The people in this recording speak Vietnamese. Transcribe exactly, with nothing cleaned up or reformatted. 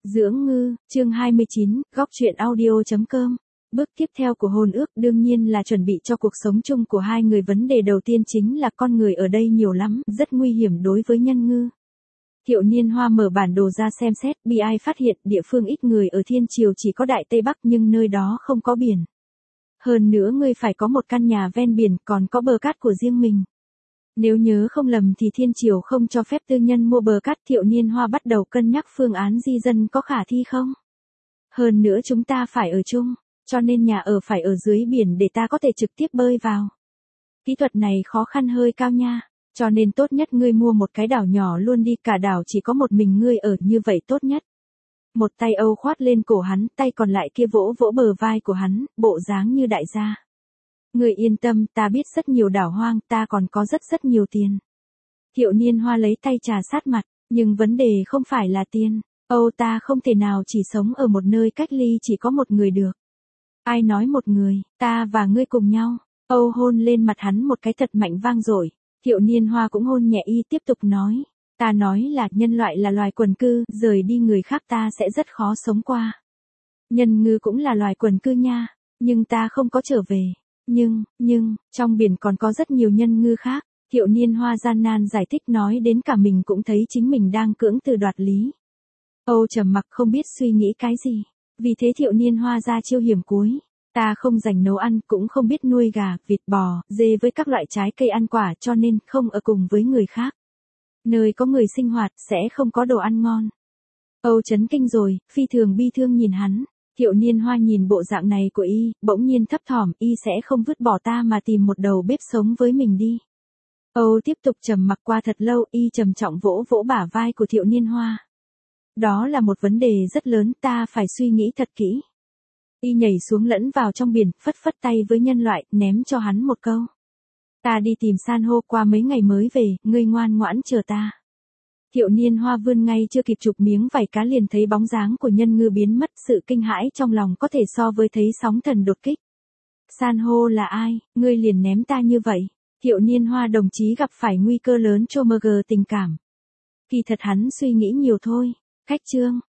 Dưỡng ngư, chương hai mươi chín, góc truyện audio.com. Bước tiếp theo của hôn ước đương nhiên là chuẩn bị cho cuộc sống chung của hai người. Vấn đề đầu tiên chính là con người ở đây nhiều lắm, rất nguy hiểm đối với nhân ngư. Thiệu Niên Hoa mở bản đồ ra xem xét, bi ai phát hiện địa phương ít người ở Thiên Triều chỉ có Đại Tây Bắc, nhưng nơi đó không có biển. Hơn nữa ngươi phải có một căn nhà ven biển, còn có bờ cát của riêng mình. Nếu nhớ không lầm thì Thiên Triều không cho phép tư nhân mua bờ cát. Thiệu Niên Hoa bắt đầu cân nhắc phương án di dân có khả thi không. Hơn nữa chúng ta phải ở chung, cho nên nhà ở phải ở dưới biển để ta có thể trực tiếp bơi vào. Kỹ thuật này khó khăn hơi cao nha, cho nên tốt nhất ngươi mua một cái đảo nhỏ luôn đi, cả đảo chỉ có một mình ngươi ở, như vậy tốt nhất. Một tay Âu khoát lên cổ hắn, tay còn lại kia vỗ vỗ bờ vai của hắn, bộ dáng như đại gia. Ngươi yên tâm, ta biết rất nhiều đảo hoang, ta còn có rất rất nhiều tiền. Thiệu Niên Hoa lấy tay trà sát mặt, nhưng vấn đề không phải là tiền. Âu, ta không thể nào chỉ sống ở một nơi cách ly chỉ có một người được. Ai nói một người, ta và ngươi cùng nhau. Âu hôn lên mặt hắn một cái thật mạnh vang dội. Thiệu Niên Hoa cũng hôn nhẹ y, tiếp tục nói. Ta nói là nhân loại là loài quần cư, rời đi người khác ta sẽ rất khó sống qua. Nhân ngư cũng là loài quần cư nha, nhưng ta không có trở về. Nhưng, nhưng, trong biển còn có rất nhiều nhân ngư khác. Thiệu Niên Hoa gian nan giải thích, nói đến cả mình cũng thấy chính mình đang cưỡng từ đoạt lý. Âu trầm mặc không biết suy nghĩ cái gì. Vì thế Thiệu Niên Hoa ra chiêu hiểm cuối. Ta không rành nấu ăn, cũng không biết nuôi gà, vịt, bò, dê với các loại trái cây ăn quả, cho nên không ở cùng với người khác. Nơi có người sinh hoạt sẽ không có đồ ăn ngon. Âu chấn kinh rồi, phi thường bi thương nhìn hắn. Thiệu Niên Hoa nhìn bộ dạng này của y, bỗng nhiên thấp thỏm, y sẽ không vứt bỏ ta mà tìm một đầu bếp sống với mình đi. Âu tiếp tục trầm mặc. Qua thật lâu, y trầm trọng vỗ vỗ bả vai của Thiệu Niên Hoa. Đó là một vấn đề rất lớn, ta phải suy nghĩ thật kỹ. Y nhảy xuống lẫn vào trong biển, phất phất tay với nhân loại, ném cho hắn một câu. Ta đi tìm san hô, qua mấy ngày mới về, ngươi ngoan ngoãn chờ ta. Thiệu Niên Hoa vươn ngay chưa kịp chụp miếng vảy cá liền thấy bóng dáng của nhân ngư biến mất, sự kinh hãi trong lòng có thể so với thấy sóng thần đột kích. San hô là ai, ngươi liền ném ta như vậy? Thiệu Niên Hoa đồng chí gặp phải nguy cơ lớn cho mờ gờ tình cảm. Kỳ thật hắn suy nghĩ nhiều thôi. Khách trương,